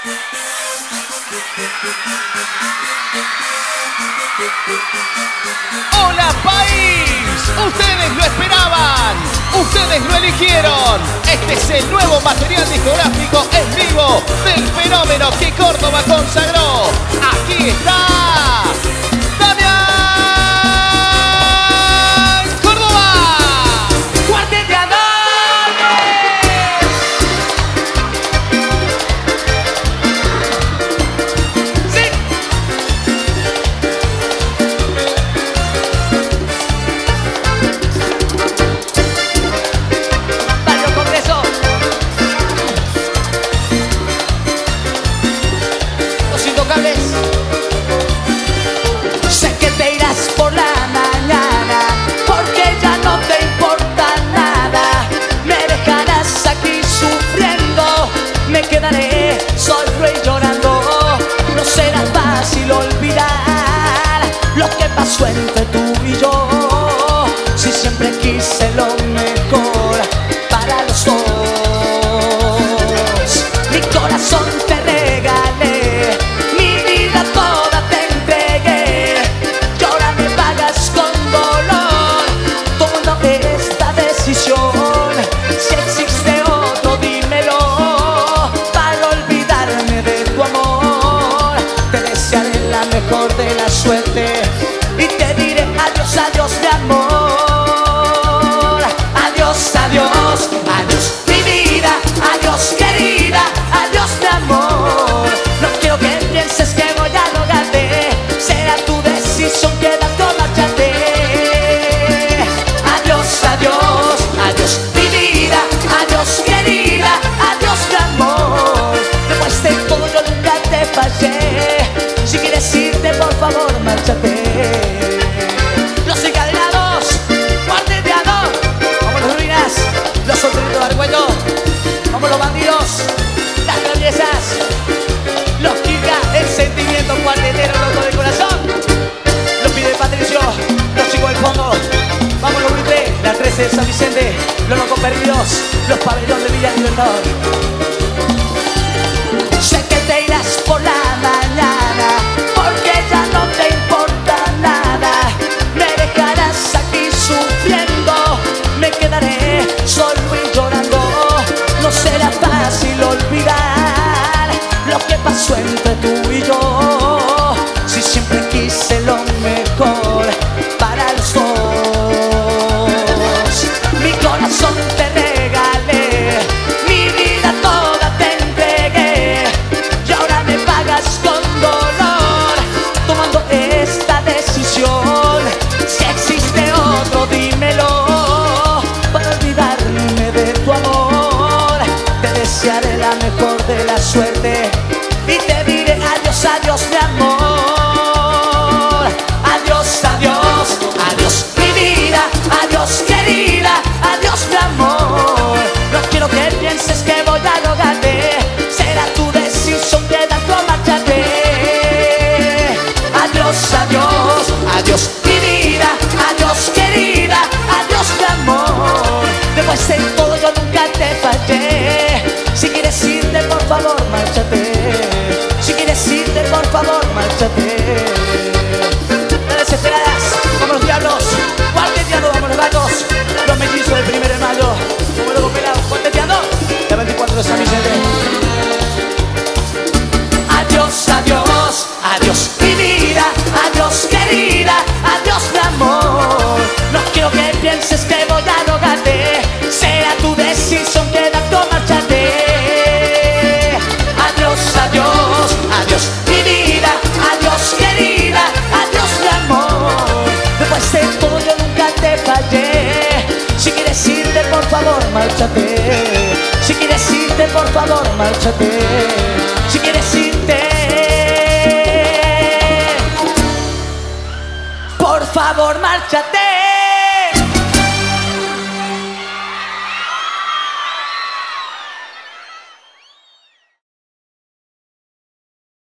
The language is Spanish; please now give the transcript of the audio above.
¡Hola país! ¡Ustedes lo esperaban! ¡Ustedes lo eligieron! Este es el nuevo material discográfico en vivo del fenómeno que Córdoba consagró. Aquí está Damián Córdoba. ¡Cuarteteadores! ¡Sí! Barrio Congreso. Los Intocables. Sé que te irás por la mañana porque ya no te importa nada. Me dejarás aquí sufriendo, me quedaré solo y llorando. No será fácil olvidar lo que pasó entre tú y yo. Si siempre quise lo mejor para los dos, mi corazón te regalé, mi vida toda te entregué. Y ahora me pagas con dolor tomando esta decisión. Si existe otro, dímelo para olvidarme de tu amor. Te desearé la mejor de la suerte y te diré adiós, adiós mi amor. Adiós, adiós, adiós mi vida, adiós querida, adiós mi amor. No quiero que pienses que voy a rogarte, será tu decisión, quédate o márchate. Adiós, adiós, adiós mi vida, adiós querida, adiós mi amor. Después de todo yo nunca te fallé, si quieres irte por favor márchate. Los encadenados, cuarteteados, vamos los ruinas, los solteritos de Argüello, vamos los bandidos, las traviesas, los Kika, el sentimiento cuartetero loco de corazón, los pide Patricio, los chicos del fondo, vamos los Buitre, la 13 de San Vicente, los locos perdidos, los pabellones de Villa Libertador. Sé que te irás por la mañana porque ya no te importa nada. Me dejarás aquí sufriendo, me quedaré solo y llorando. No será fácil olvidar lo que pasó entre tú y yo. Si siempre quise lo mejor para los dos, mi corazón te regalé, mi vida toda te entregué. Y ahora me pagas con dolor tomando esta decisión. Si existe otro, dímelo para olvidarme de tu amor. Te desearé la mejor de la suerte y te diré adiós, adiós mi amor. Adiós, adiós, adiós mi vida, adiós querida, adiós mi amor. No quiero que pienses que voy a rogarte, será tu decisión, quédate o márchate. Adiós, adiós, adiós mi vida, adiós querida, adiós mi amor. Después de todo yo nunca te fallé, si quieres irte por favor márchate. Si quieres irte por favor márchate. Las desesperadas, como los diablos, cuarteteando, vamos los gatos, los mellizos del 1 de mayo, como los pelados, cuarteteando, el 24 de San Vicente. Adiós, adiós, adiós mi vida, adiós querida, adiós mi amor. No quiero que pienses que voy a rogarte, sea tu decisión, quédate o márchate. Adiós, adiós, adiós mi vida, adiós querida, adiós mi amor. Después de todo yo nunca te fallé, si quieres irte por favor márchate. Si quieres irte por favor márchate. Si quieres irte por favor márchate.